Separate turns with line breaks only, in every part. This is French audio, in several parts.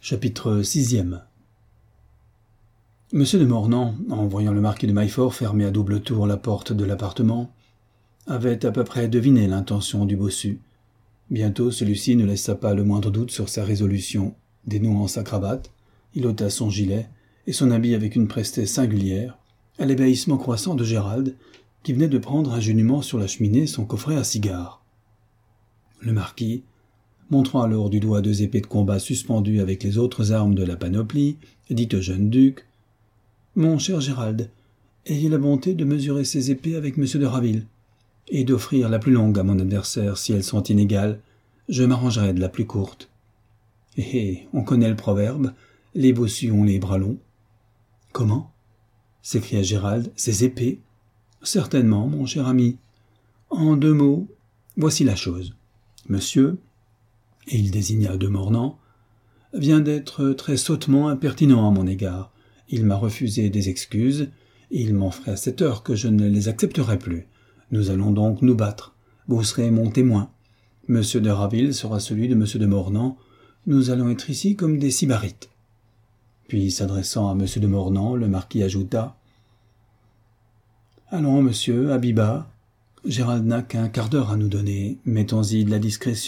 Chapitre 6e. Monsieur de Mornan, en voyant le marquis de Maillefort fermer à double tour la porte de l'appartement, avait à peu près deviné l'intention du bossu. Bientôt celui-ci ne laissa pas le moindre doute sur sa résolution. Dénouant sa cravate, il ôta son gilet et son habit avec une prestesse singulière, à l'ébahissement croissant de Gérald, qui venait de prendre ingénument sur la cheminée son coffret à cigares. Le marquis, montrant alors du doigt 2 épées de combat suspendues avec les autres armes de la panoplie, dit au jeune duc : « Mon cher Gérald, ayez la bonté de mesurer ces épées avec M. de Raville, et d'offrir la plus longue à mon adversaire si elles sont inégales. Je m'arrangerai de la plus courte. » Et on connaît le proverbe, les bossus ont les bras longs. « Comment » s'écria Gérald, « ces épées ?»« Certainement, mon cher ami. En 2 mots, voici la chose. Monsieur, et il désigna de Mornan, vient d'être très sottement impertinent à mon égard. Il m'a refusé des excuses, et il m'en ferait à cette heure que je ne les accepterai plus. Nous allons donc nous battre. Vous serez mon témoin. Monsieur de Raville sera celui de monsieur de Mornan. Nous allons être ici comme des sybarites. » Puis, s'adressant à monsieur de Mornan, le marquis ajouta : « Allons, monsieur, habit bas. Gérald n'a qu'un quart d'heure à nous donner. Mettons-y de la discrétion. »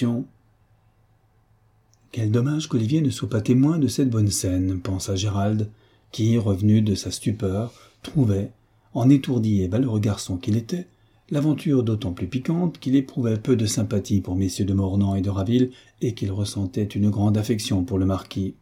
Quel dommage qu'Olivier ne soit pas témoin de cette bonne scène, pensa Gérald, qui, revenu de sa stupeur, trouvait, en étourdi et valeureux garçon qu'il était, l'aventure d'autant plus piquante qu'il éprouvait peu de sympathie pour messieurs de Mornan et de Raville et qu'il ressentait une grande affection pour le marquis.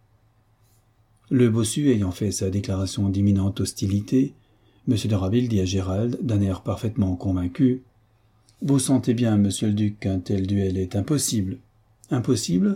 Le bossu ayant fait sa déclaration d'imminente hostilité, M. de Raville dit à Gérald, d'un air parfaitement convaincu : « Vous sentez bien, monsieur le duc, qu'un tel duel est impossible. »« Impossible ?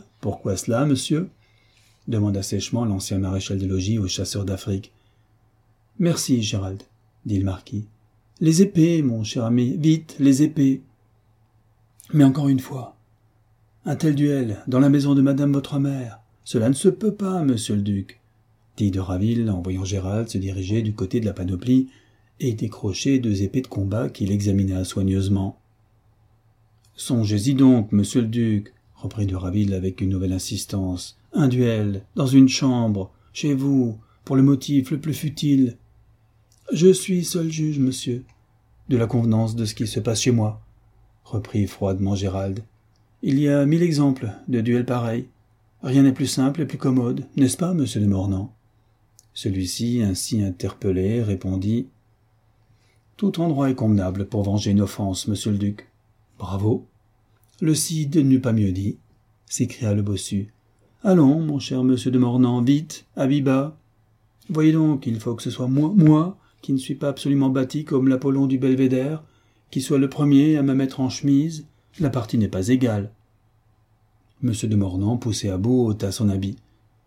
Pourquoi cela, monsieur ?» demanda sèchement l'ancien maréchal des logis au chasseur d'Afrique. « Merci, Gérald, » dit le marquis. « Les épées, mon cher ami, vite, les épées. »« Mais encore une fois, un tel duel, dans la maison de madame votre mère, cela ne se peut pas, monsieur le duc, » dit de Raville en voyant Gérald se diriger du côté de la panoplie et décrocher 2 épées de combat qu'il examina soigneusement. « Songez-y donc, monsieur le duc, » reprit de Raville avec une nouvelle insistance. « Un duel, dans une chambre, chez vous, pour le motif le plus futile. »« Je suis seul juge, monsieur, de la convenance de ce qui se passe chez moi, » reprit froidement Gérald. « Il y a 1000 exemples de duels pareils. Rien n'est plus simple et plus commode, n'est-ce pas, monsieur de Mornan ?» Celui-ci, ainsi interpellé, répondit : « Tout endroit est convenable pour venger une offense, monsieur le duc. »« Bravo ! Le Cid n'eût pas mieux dit, » s'écria le bossu. « Allons, mon cher monsieur de Mornan, vite, habit bas. Voyez donc, il faut que ce soit moi, qui ne suis pas absolument bâti comme l'Apollon du Belvédère, qui soit le premier à me mettre en chemise. La partie n'est pas égale. » Monsieur de Mornan, poussé à bout, ôta son habit.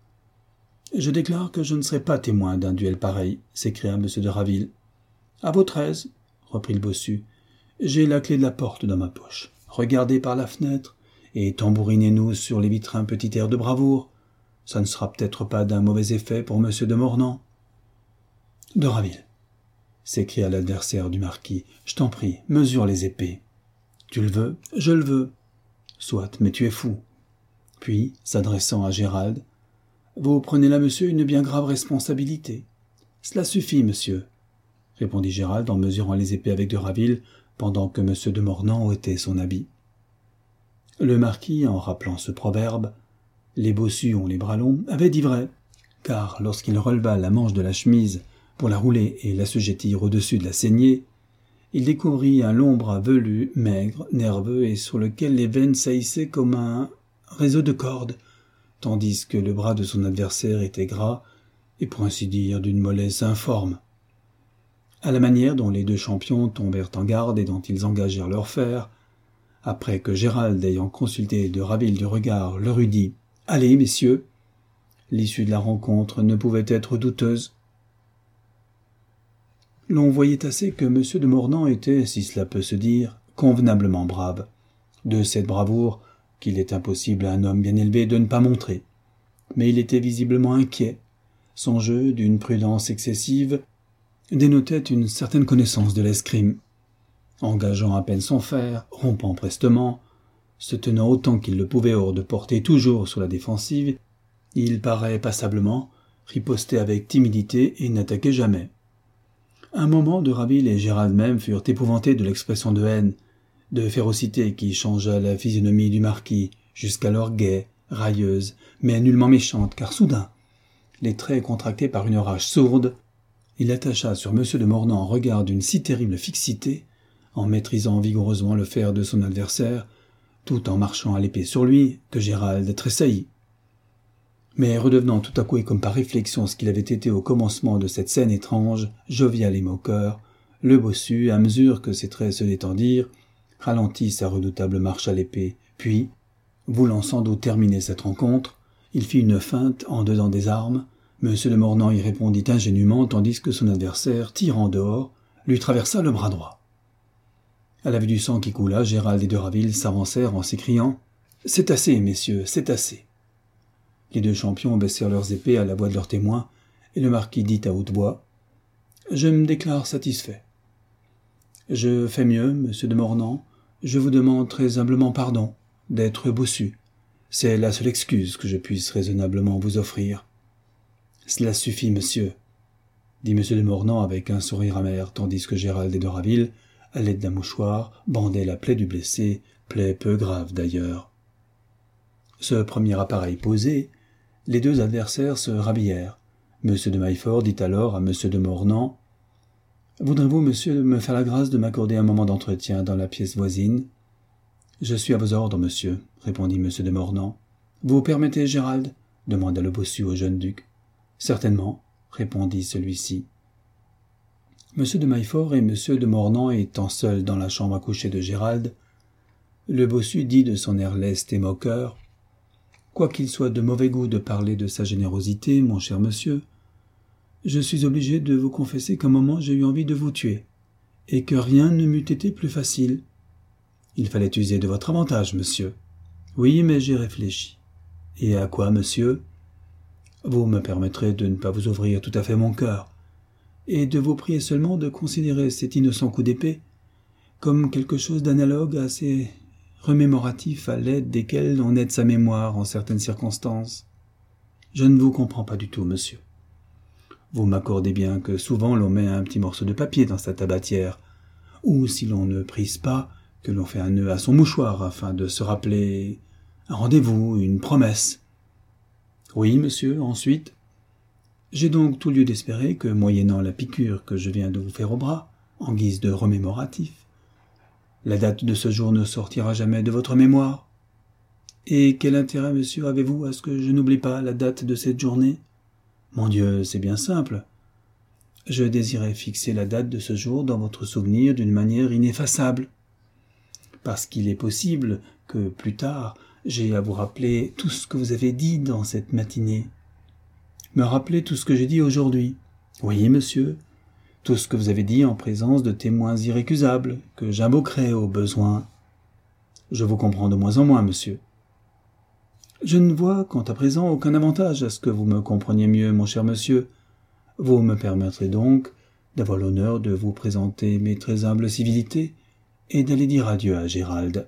« Je déclare que je ne serai pas témoin d'un duel pareil, » s'écria monsieur de Raville. « À votre aise, » reprit le bossu. « J'ai la clé de la porte dans ma poche. Regardez par la fenêtre et tambourinez-nous sur les vitres un petit air de bravoure. Ça ne sera peut-être pas d'un mauvais effet pour monsieur de Mornan. »« De Raville, » s'écria l'adversaire du marquis, « je t'en prie, mesure les épées. »« Tu le veux ? Je le veux. »« Soit, mais tu es fou. » Puis, s'adressant à Gérald, « Vous prenez là, monsieur, une bien grave responsabilité. »« Cela suffit, monsieur, » répondit Gérald en mesurant les épées avec de Raville, pendant que M. de Mornan ôtait son habit. Le marquis, en rappelant ce proverbe, « Les bossus ont les bras longs », avait dit vrai, car lorsqu'il releva la manche de la chemise pour la rouler et l'assujettir au-dessus de la saignée, il découvrit un long bras velu, maigre, nerveux et sur lequel les veines saillissaient comme un réseau de cordes, tandis que le bras de son adversaire était gras et pour ainsi dire d'une mollesse informe. À la manière dont les 2 champions tombèrent en garde et dont ils engagèrent leur fer, après que Gérald, ayant consulté de Raville du regard, leur eut dit « Allez, messieurs !» l'issue de la rencontre ne pouvait être douteuse. L'on voyait assez que M. de Mornan était, si cela peut se dire, convenablement brave, de cette bravoure qu'il est impossible à un homme bien élevé de ne pas montrer. Mais il était visiblement inquiet. Son jeu, d'une prudence excessive, dénotait une certaine connaissance de l'escrime. Engageant à peine son fer, rompant prestement, se tenant autant qu'il le pouvait hors de portée toujours sur la défensive, Il paraît passablement, ripostait avec timidité et n'attaquait jamais. Un moment, de Raville et Gérald même furent épouvantés de l'expression de haine, de férocité qui changea la physionomie du marquis, jusqu'alors gaie, railleuse, mais nullement méchante, car soudain, les traits contractés par une rage sourde, il attacha sur M. de Mornan un regard d'une si terrible fixité, en maîtrisant vigoureusement le fer de son adversaire, tout en marchant à l'épée sur lui, que Gérald tressaillit. Mais redevenant tout à coup et comme par réflexion ce qu'il avait été au commencement de cette scène étrange, jovial et moqueur, le bossu, à mesure que ses traits se détendirent, ralentit sa redoutable marche à l'épée, puis, voulant sans doute terminer cette rencontre, il fit une feinte en dedans des armes. M. de Mornan y répondit ingénument, tandis que son adversaire, tirant dehors, lui traversa le bras droit. À la vue du sang qui coula, Gérald et de Raville s'avancèrent en s'écriant « C'est assez, messieurs, c'est assez !» Les deux champions baissèrent leurs épées à la voix de leurs témoins, et le marquis dit à haute voix « Je me déclare satisfait. Je fais mieux, monsieur de Mornan, je vous demande très humblement pardon d'être bossu. C'est la seule excuse que je puisse raisonnablement vous offrir. »« Cela suffit, monsieur, » dit monsieur de Mornan avec un sourire amer, tandis que Gérald et de Raville, à l'aide d'un mouchoir, bandaient la plaie du blessé, plaie peu grave d'ailleurs. Ce premier appareil posé, les deux adversaires se rhabillèrent. M. de Maillefort dit alors à M. de Mornan « Voudrez-vous, monsieur, me faire la grâce de m'accorder un moment d'entretien dans la pièce voisine ?»« Je suis à vos ordres, monsieur, » répondit M. de Mornan. « Vous permettez, Gérald ?» demanda le bossu au jeune duc. « Certainement, » répondit celui-ci. M. de Maillefort et M. de Mornan étant seuls dans la chambre à coucher de Gérald, le bossu dit de son air leste et moqueur « Quoiqu'il soit de mauvais goût de parler de sa générosité, mon cher monsieur, je suis obligé de vous confesser qu'un moment j'ai eu envie de vous tuer, et que rien ne m'eût été plus facile. Il fallait user de votre avantage, monsieur. Oui, mais j'ai réfléchi. Et à quoi, monsieur? Vous me permettrez de ne pas vous ouvrir tout à fait mon cœur, et de vous prier seulement de considérer cet innocent coup d'épée comme quelque chose d'analogue à ces remémoratifs à l'aide desquels on aide sa mémoire en certaines circonstances. Je ne vous comprends pas du tout, monsieur. Vous m'accordez bien que souvent l'on met un petit morceau de papier dans sa tabatière, ou si l'on ne prise pas, que l'on fait un nœud à son mouchoir afin de se rappeler un rendez-vous, une promesse. Oui, monsieur, ensuite. J'ai donc tout lieu d'espérer que, moyennant la piqûre que je viens de vous faire au bras, en guise de remémoratif, la date de ce jour ne sortira jamais de votre mémoire. Et quel intérêt, monsieur, avez-vous à ce que je n'oublie pas la date de cette journée? Mon Dieu, c'est bien simple. Je désirais fixer la date de ce jour dans votre souvenir d'une manière ineffaçable. Parce qu'il est possible que, plus tard, j'aie à vous rappeler tout ce que vous avez dit dans cette matinée. Me rappeler tout ce que j'ai dit aujourd'hui. Oui, monsieur, tout ce que vous avez dit en présence de témoins irrécusables, que j'invoquerai au besoin. Je vous comprends de moins en moins, monsieur. Je ne vois, quant à présent, aucun avantage à ce que vous me compreniez mieux, mon cher monsieur. Vous me permettrez donc d'avoir l'honneur de vous présenter mes très humbles civilités et d'aller dire adieu à Gérald.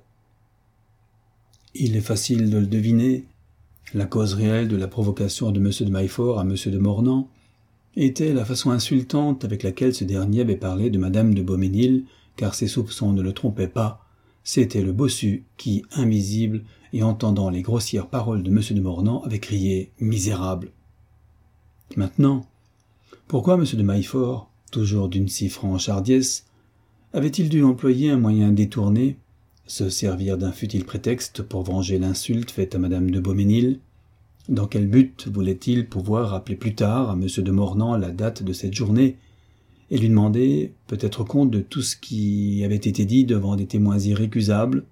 Il est facile de le deviner. La cause réelle de la provocation de M. de Maillefort à M. de Mornan était la façon insultante avec laquelle ce dernier avait parlé de Madame de Beaumesnil, car ses soupçons ne le trompaient pas. C'était le bossu qui, invisible et entendant les grossières paroles de M. de Mornan, avait crié « Misérable !» Maintenant, pourquoi M. de Maillefort, toujours d'une si franche hardiesse, avait-il dû employer un moyen détourné, se servir d'un futile prétexte pour venger l'insulte faite à Madame de Beaumesnil? Dans quel but voulait-il pouvoir rappeler plus tard à M. de Mornan la date de cette journée et lui demander peut-être compte de tout ce qui avait été dit devant des témoins irrécusables?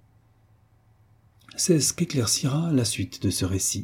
C'est ce qu'éclaircira la suite de ce récit.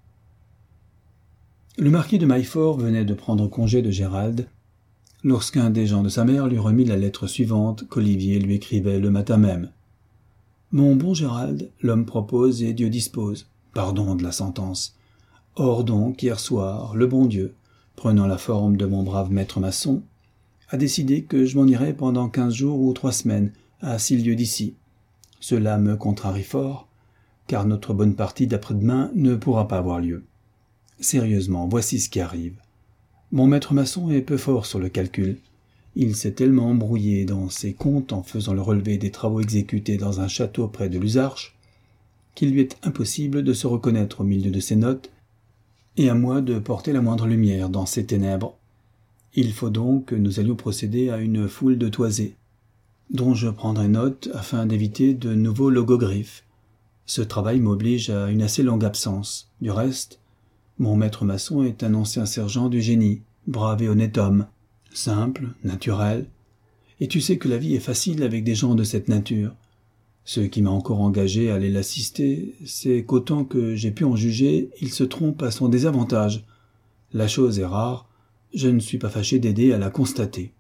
Le marquis de Maillefort venait de prendre congé de Gérald lorsqu'un des gens de sa mère lui remit la lettre suivante qu'Olivier lui écrivait le matin même. « Mon bon Gérald, l'homme propose et Dieu dispose. Pardon de la sentence. Or donc, hier soir, le bon Dieu, prenant la forme de mon brave maître maçon, a décidé que je m'en irais pendant 15 jours ou 3 semaines à 6 lieues d'ici. Cela me contrarie fort, car notre bonne partie d'après-demain ne pourra pas avoir lieu. Sérieusement, voici ce qui arrive. Mon maître maçon est peu fort sur le calcul. Il s'est tellement embrouillé dans ses comptes en faisant le relevé des travaux exécutés dans un château près de Luzarches qu'il lui est impossible de se reconnaître au milieu de ses notes et à moi de porter la moindre lumière dans ces ténèbres. Il faut donc que nous allions procéder à une foule de toisés, dont je prendrai note afin d'éviter de nouveaux logogryphes. Ce travail m'oblige à une assez longue absence. Du reste, mon maître maçon est un ancien sergent du génie, brave et honnête homme, simple, naturel, et tu sais que la vie est facile avec des gens de cette nature. Ce qui m'a encore engagé à aller l'assister, c'est qu'autant que j'ai pu en juger, il se trompe à son désavantage. La chose est rare, je ne suis pas fâché d'aider à la constater.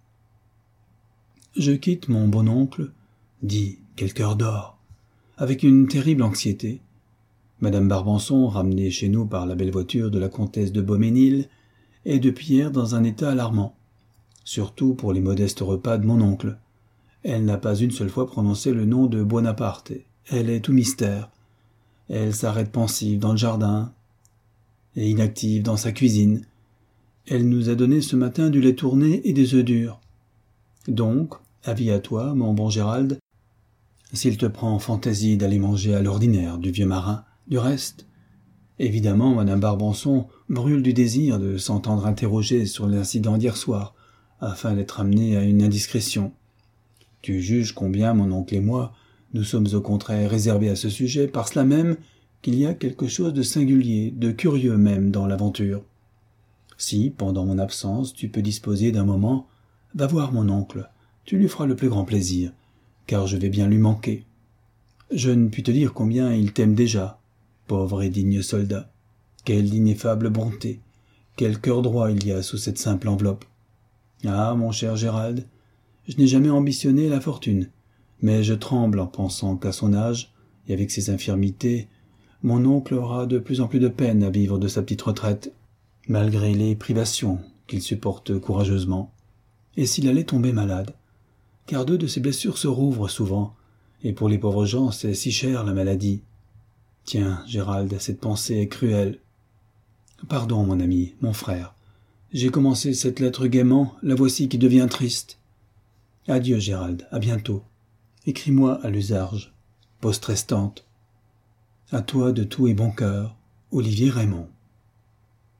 Je quitte mon bon oncle, dit quel cœur d'or, avec une terrible anxiété. Madame Barbançon, ramenée chez nous par la belle voiture de la comtesse de Beaumesnil, est depuis hier dans un état alarmant, surtout pour les modestes repas de mon oncle. Elle n'a pas une seule fois prononcé le nom de Buonaparte. Elle est tout mystère. Elle s'arrête pensive dans le jardin et inactive dans sa cuisine. Elle nous a donné ce matin du lait tourné et des œufs durs. Donc, avis à toi, mon bon Gérald, s'il te prend fantaisie d'aller manger à l'ordinaire du vieux marin, du reste, évidemment, madame Barbançon brûle du désir de s'entendre interroger sur l'incident d'hier soir, afin d'être amenée à une indiscrétion. Tu juges combien mon oncle et moi, nous sommes au contraire réservés à ce sujet, par cela même qu'il y a quelque chose de singulier, de curieux même dans l'aventure. Si, pendant mon absence, tu peux disposer d'un moment, va voir mon oncle, tu lui feras le plus grand plaisir, car je vais bien lui manquer. Je ne puis te dire combien il t'aime déjà, pauvre et digne soldat. Quelle ineffable bonté, quel cœur droit il y a sous cette simple enveloppe. Ah, mon cher Gérald, je n'ai jamais ambitionné la fortune, mais je tremble en pensant qu'à son âge, et avec ses infirmités, mon oncle aura de plus en plus de peine à vivre de sa petite retraite, malgré les privations qu'il supporte courageusement. Et s'il allait tomber malade, car deux de ses blessures se rouvrent souvent, et pour les pauvres gens c'est si cher la maladie. Tiens, Gérald, cette pensée est cruelle. Pardon, mon ami, mon frère. J'ai commencé cette lettre gaiement, la voici qui devient triste. Adieu, Gérald, à bientôt. Écris-moi à Luzarches. Poste restante. À toi de tout et bon cœur, Olivier Raymond.